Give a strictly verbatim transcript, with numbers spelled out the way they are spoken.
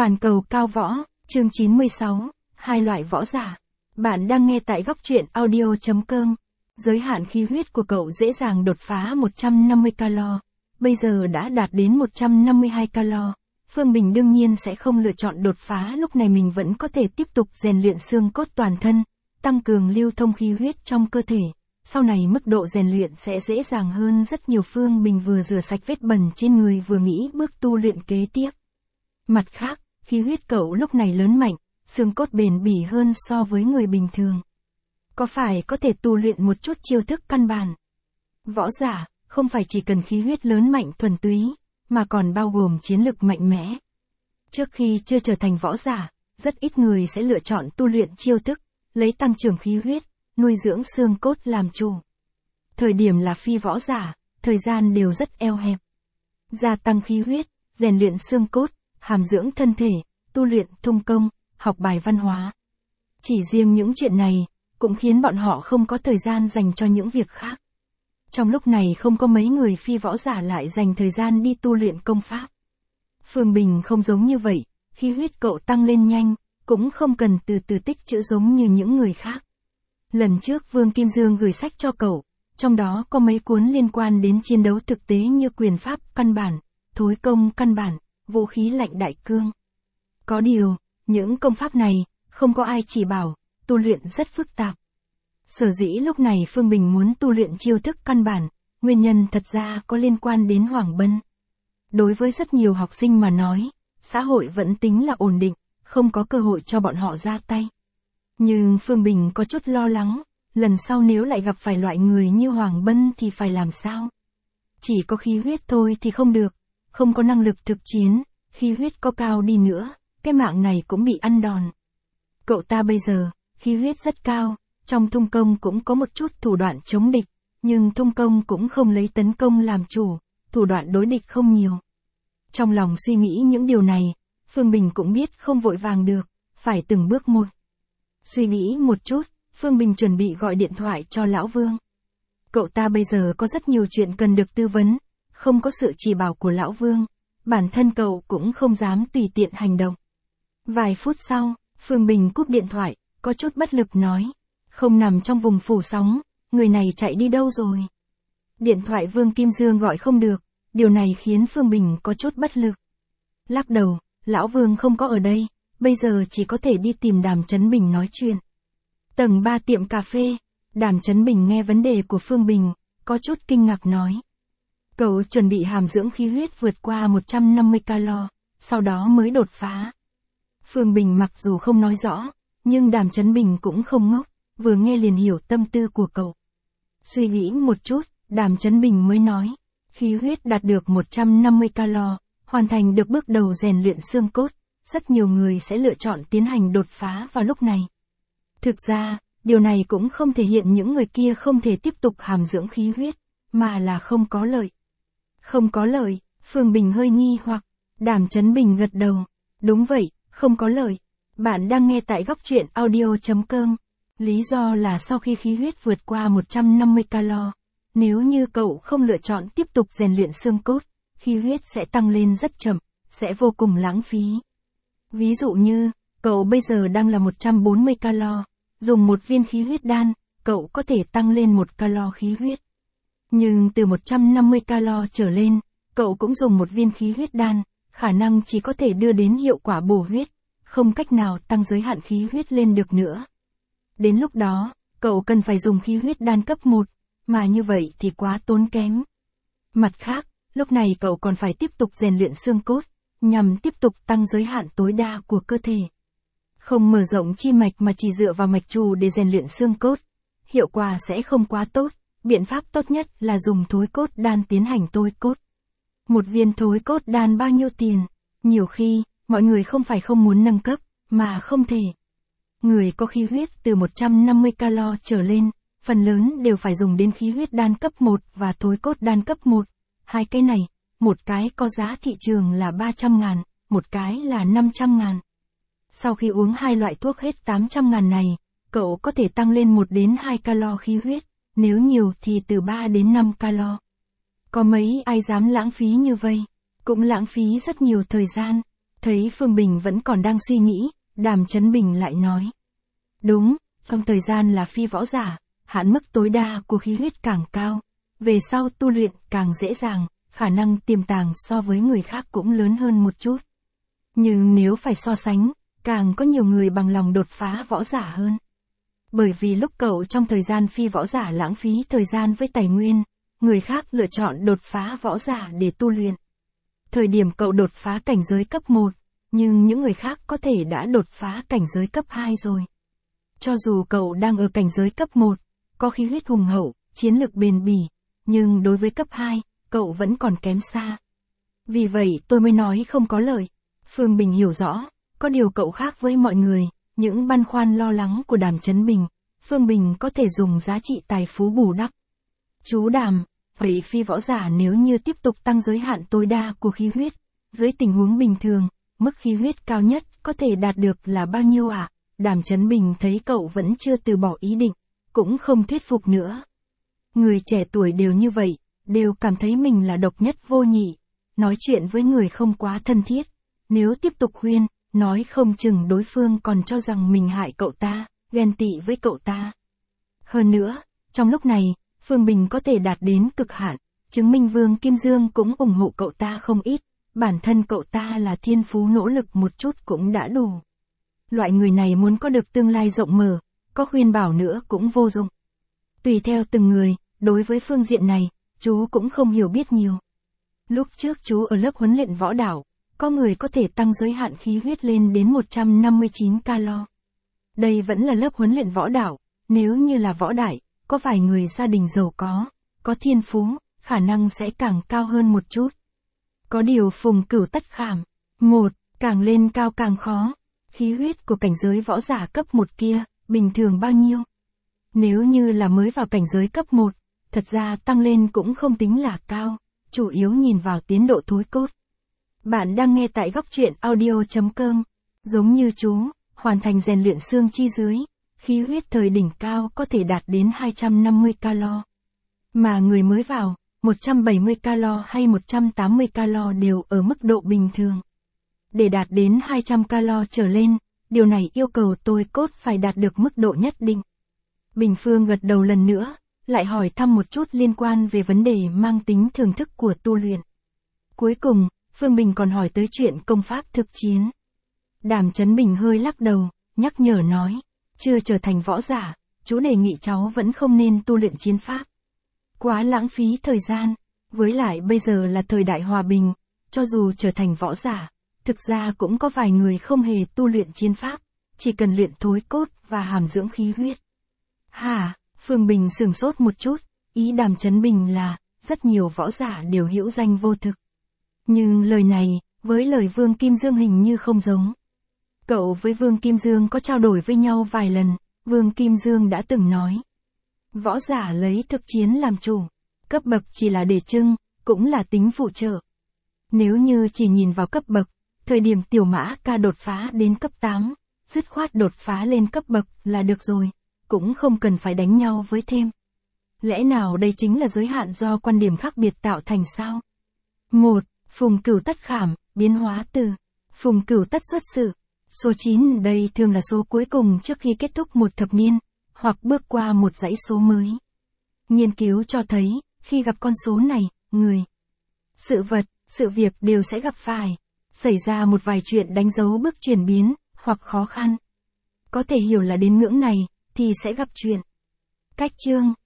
Toàn cầu cao võ, chương chín mươi sáu, hai loại võ giả. Bạn đang nghe tại góc truyện audio chấm com. Giới hạn khí huyết của cậu dễ dàng đột phá một trăm năm mươi calo. Bây giờ đã đạt đến một trăm năm mươi hai calo. Phương Bình đương nhiên sẽ không lựa chọn đột phá, lúc này mình vẫn có thể tiếp tục rèn luyện xương cốt toàn thân, tăng cường lưu thông khí huyết trong cơ thể. Sau này mức độ rèn luyện sẽ dễ dàng hơn rất nhiều. Phương Bình vừa rửa sạch vết bẩn trên người vừa nghĩ bước tu luyện kế tiếp. Mặt khác, khí huyết cậu lúc này lớn mạnh, xương cốt bền bỉ hơn so với người bình thường. Có phải có thể tu luyện một chút chiêu thức căn bản? Võ giả, không phải chỉ cần khí huyết lớn mạnh thuần túy, mà còn bao gồm chiến lực mạnh mẽ. Trước khi chưa trở thành võ giả, rất ít người sẽ lựa chọn tu luyện chiêu thức, lấy tăng trưởng khí huyết, nuôi dưỡng xương cốt làm chủ. Thời điểm là phi võ giả, thời gian đều rất eo hẹp. Gia tăng khí huyết, rèn luyện xương cốt, hàm dưỡng thân thể, tu luyện thông công, học bài văn hóa. Chỉ riêng những chuyện này, cũng khiến bọn họ không có thời gian dành cho những việc khác. Trong lúc này không có mấy người phi võ giả lại dành thời gian đi tu luyện công pháp. Phương Bình không giống như vậy, khí huyết cậu tăng lên nhanh, cũng không cần từ từ tích trữ giống như những người khác. Lần trước Vương Kim Dương gửi sách cho cậu, trong đó có mấy cuốn liên quan đến chiến đấu thực tế như quyền pháp căn bản, thối công căn bản, vũ khí lạnh đại cương. Có điều, những công pháp này, không có ai chỉ bảo, tu luyện rất phức tạp. Sở dĩ lúc này Phương Bình muốn tu luyện chiêu thức căn bản, nguyên nhân thật ra có liên quan đến Hoàng Bân. Đối với rất nhiều học sinh mà nói, xã hội vẫn tính là ổn định, không có cơ hội cho bọn họ ra tay. Nhưng Phương Bình có chút lo lắng, lần sau nếu lại gặp phải loại người như Hoàng Bân thì phải làm sao? Chỉ có khí huyết thôi thì không được, không có năng lực thực chiến, khí huyết có cao đi nữa, cái mạng này cũng bị ăn đòn. Cậu ta bây giờ, khí huyết rất cao, trong thung công cũng có một chút thủ đoạn chống địch, nhưng thung công cũng không lấy tấn công làm chủ, thủ đoạn đối địch không nhiều. Trong lòng suy nghĩ những điều này, Phương Bình cũng biết không vội vàng được, phải từng bước một. Suy nghĩ một chút, Phương Bình chuẩn bị gọi điện thoại cho Lão Vương. Cậu ta bây giờ có rất nhiều chuyện cần được tư vấn, không có sự chỉ bảo của Lão Vương, bản thân cậu cũng không dám tùy tiện hành động. Vài phút sau, Phương Bình cúp điện thoại, có chút bất lực nói, không nằm trong vùng phủ sóng, người này chạy đi đâu rồi? Điện thoại Vương Kim Dương gọi không được, điều này khiến Phương Bình có chút bất lực. Lắc đầu, Lão Vương không có ở đây, bây giờ chỉ có thể đi tìm Đàm Chấn Bình nói chuyện. Tầng ba tiệm cà phê, Đàm Chấn Bình nghe vấn đề của Phương Bình, có chút kinh ngạc nói. Cậu chuẩn bị hàm dưỡng khí huyết vượt qua một trăm năm mươi calo, sau đó mới đột phá. Phương Bình mặc dù không nói rõ, nhưng Đàm Chấn Bình cũng không ngốc, vừa nghe liền hiểu tâm tư của cậu. Suy nghĩ một chút, Đàm Chấn Bình mới nói, khí huyết đạt được một trăm năm mươi calo, hoàn thành được bước đầu rèn luyện xương cốt, rất nhiều người sẽ lựa chọn tiến hành đột phá vào lúc này. Thực ra, điều này cũng không thể hiện những người kia không thể tiếp tục hàm dưỡng khí huyết, mà là không có lợi. Không có lợi, Phương Bình hơi nghi hoặc, Đàm Chấn Bình gật đầu, đúng vậy, không có lợi. Bạn đang nghe tại góc truyện audio chấm com. Lý do là sau khi khí huyết vượt qua một trăm năm mươi calo, nếu như cậu không lựa chọn tiếp tục rèn luyện xương cốt, khí huyết sẽ tăng lên rất chậm, sẽ vô cùng lãng phí. Ví dụ như, cậu bây giờ đang là một trăm bốn mươi calo, dùng một viên khí huyết đan, cậu có thể tăng lên một calo khí huyết. Nhưng từ một trăm năm mươi calo trở lên, cậu cũng dùng một viên khí huyết đan, khả năng chỉ có thể đưa đến hiệu quả bổ huyết, không cách nào tăng giới hạn khí huyết lên được nữa. Đến lúc đó, cậu cần phải dùng khí huyết đan cấp một, mà như vậy thì quá tốn kém. Mặt khác, lúc này cậu còn phải tiếp tục rèn luyện xương cốt, nhằm tiếp tục tăng giới hạn tối đa của cơ thể. Không mở rộng chi mạch mà chỉ dựa vào mạch trù để rèn luyện xương cốt, hiệu quả sẽ không quá tốt, biện pháp tốt nhất là dùng thối cốt đan tiến hành tôi cốt. Một viên thối cốt đan bao nhiêu tiền? Nhiều khi, mọi người không phải không muốn nâng cấp, mà không thể. Người có khí huyết từ một trăm năm mươi calo trở lên, phần lớn đều phải dùng đến khí huyết đan cấp một và thối cốt đan cấp một. Hai cái này, một cái có giá thị trường là ba trăm ngàn, một cái là năm trăm ngàn. Sau khi uống hai loại thuốc hết tám trăm ngàn này, cậu có thể tăng lên một đến hai calo khí huyết, nếu nhiều thì từ ba đến năm calo. Có mấy ai dám lãng phí như vậy, cũng lãng phí rất nhiều thời gian. Thấy Phương Bình vẫn còn đang suy nghĩ, Đàm Chấn Bình lại nói. Đúng, trong thời gian là phi võ giả, hạn mức tối đa của khí huyết càng cao, về sau tu luyện càng dễ dàng, khả năng tiềm tàng so với người khác cũng lớn hơn một chút. Nhưng nếu phải so sánh, càng có nhiều người bằng lòng đột phá võ giả hơn. Bởi vì lúc cậu trong thời gian phi võ giả lãng phí thời gian với tài nguyên, người khác lựa chọn đột phá võ giả để tu luyện. Thời điểm cậu đột phá cảnh giới cấp một, nhưng những người khác có thể đã đột phá cảnh giới cấp hai rồi. Cho dù cậu đang ở cảnh giới cấp một, có khí huyết hùng hậu, chiến lực bền bỉ, nhưng đối với cấp hai, cậu vẫn còn kém xa. Vì vậy tôi mới nói không có lợi. Phương Bình hiểu rõ, có điều cậu khác với mọi người, những băn khoăn lo lắng của Đàm Chấn Bình, Phương Bình có thể dùng giá trị tài phú bù đắp. Chú Đàm, vậy phi võ giả nếu như tiếp tục tăng giới hạn tối đa của khí huyết, dưới tình huống bình thường, mức khí huyết cao nhất có thể đạt được là bao nhiêu ạ? À? Đàm Chấn Bình thấy cậu vẫn chưa từ bỏ ý định, cũng không thuyết phục nữa. Người trẻ tuổi đều như vậy, đều cảm thấy mình là độc nhất vô nhị, nói chuyện với người không quá thân thiết. Nếu tiếp tục khuyên, nói không chừng đối phương còn cho rằng mình hại cậu ta, ghen tị với cậu ta. Hơn nữa, trong lúc này, Phương Bình có thể đạt đến cực hạn, chứng minh Vương Kim Dương cũng ủng hộ cậu ta không ít, bản thân cậu ta là thiên phú nỗ lực một chút cũng đã đủ. Loại người này muốn có được tương lai rộng mở, có khuyên bảo nữa cũng vô dụng. Tùy theo từng người, đối với phương diện này, chú cũng không hiểu biết nhiều. Lúc trước chú ở lớp huấn luyện võ đạo, có người có thể tăng giới hạn khí huyết lên đến một trăm năm mươi chín calo. Đây vẫn là lớp huấn luyện võ đạo, nếu như là võ đại, có vài người gia đình giàu có, có thiên phú, khả năng sẽ càng cao hơn một chút. Có điều Phùng Cửu tất khảm, một, càng lên cao càng khó, khí huyết của cảnh giới võ giả cấp một kia, bình thường bao nhiêu? Nếu như là mới vào cảnh giới cấp một, thật ra tăng lên cũng không tính là cao, chủ yếu nhìn vào tiến độ thối cốt. Bạn đang nghe tại góc truyện audio chấm com. Giống như chú, hoàn thành rèn luyện xương chi dưới, khí huyết thời đỉnh cao có thể đạt đến hai trăm năm mươi calo. Mà người mới vào, một trăm bảy mươi calo hay một trăm tám mươi calo đều ở mức độ bình thường. Để đạt đến hai trăm calo trở lên, điều này yêu cầu tôi cốt phải đạt được mức độ nhất định. Bình Phương gật đầu lần nữa, lại hỏi thăm một chút liên quan về vấn đề mang tính thưởng thức của tu luyện. Cuối cùng, Phương Bình còn hỏi tới chuyện công pháp thực chiến. Đàm Chấn Bình hơi lắc đầu, nhắc nhở nói, chưa trở thành võ giả, chú đề nghị cháu vẫn không nên tu luyện chiến pháp. Quá lãng phí thời gian, với lại bây giờ là thời đại hòa bình, cho dù trở thành võ giả, thực ra cũng có vài người không hề tu luyện chiến pháp, chỉ cần luyện thối cốt và hàm dưỡng khí huyết. Hả? Phương Bình sửng sốt một chút, ý Đàm Chấn Bình là, rất nhiều võ giả đều hữu danh vô thực. Nhưng lời này, với lời Vương Kim Dương hình như không giống. Cậu với Vương Kim Dương có trao đổi với nhau vài lần, Vương Kim Dương đã từng nói. Võ giả lấy thực chiến làm chủ, cấp bậc chỉ là để trưng, cũng là tính phụ trợ. Nếu như chỉ nhìn vào cấp bậc, thời điểm Tiểu Mã Ca đột phá đến cấp tám, dứt khoát đột phá lên cấp bậc là được rồi, cũng không cần phải đánh nhau với thêm. Lẽ nào đây chính là giới hạn do quan điểm khác biệt tạo thành sao? một. Phùng Cửu tất khảm, biến hóa từ Phùng Cửu tất xuất sự. Số chín đây thường là số cuối cùng trước khi kết thúc một thập niên, hoặc bước qua một dãy số mới. Nghiên cứu cho thấy, khi gặp con số này, người, sự vật, sự việc đều sẽ gặp phải, xảy ra một vài chuyện đánh dấu bước chuyển biến, hoặc khó khăn. Có thể hiểu là đến ngưỡng này, thì sẽ gặp chuyện. Cách chương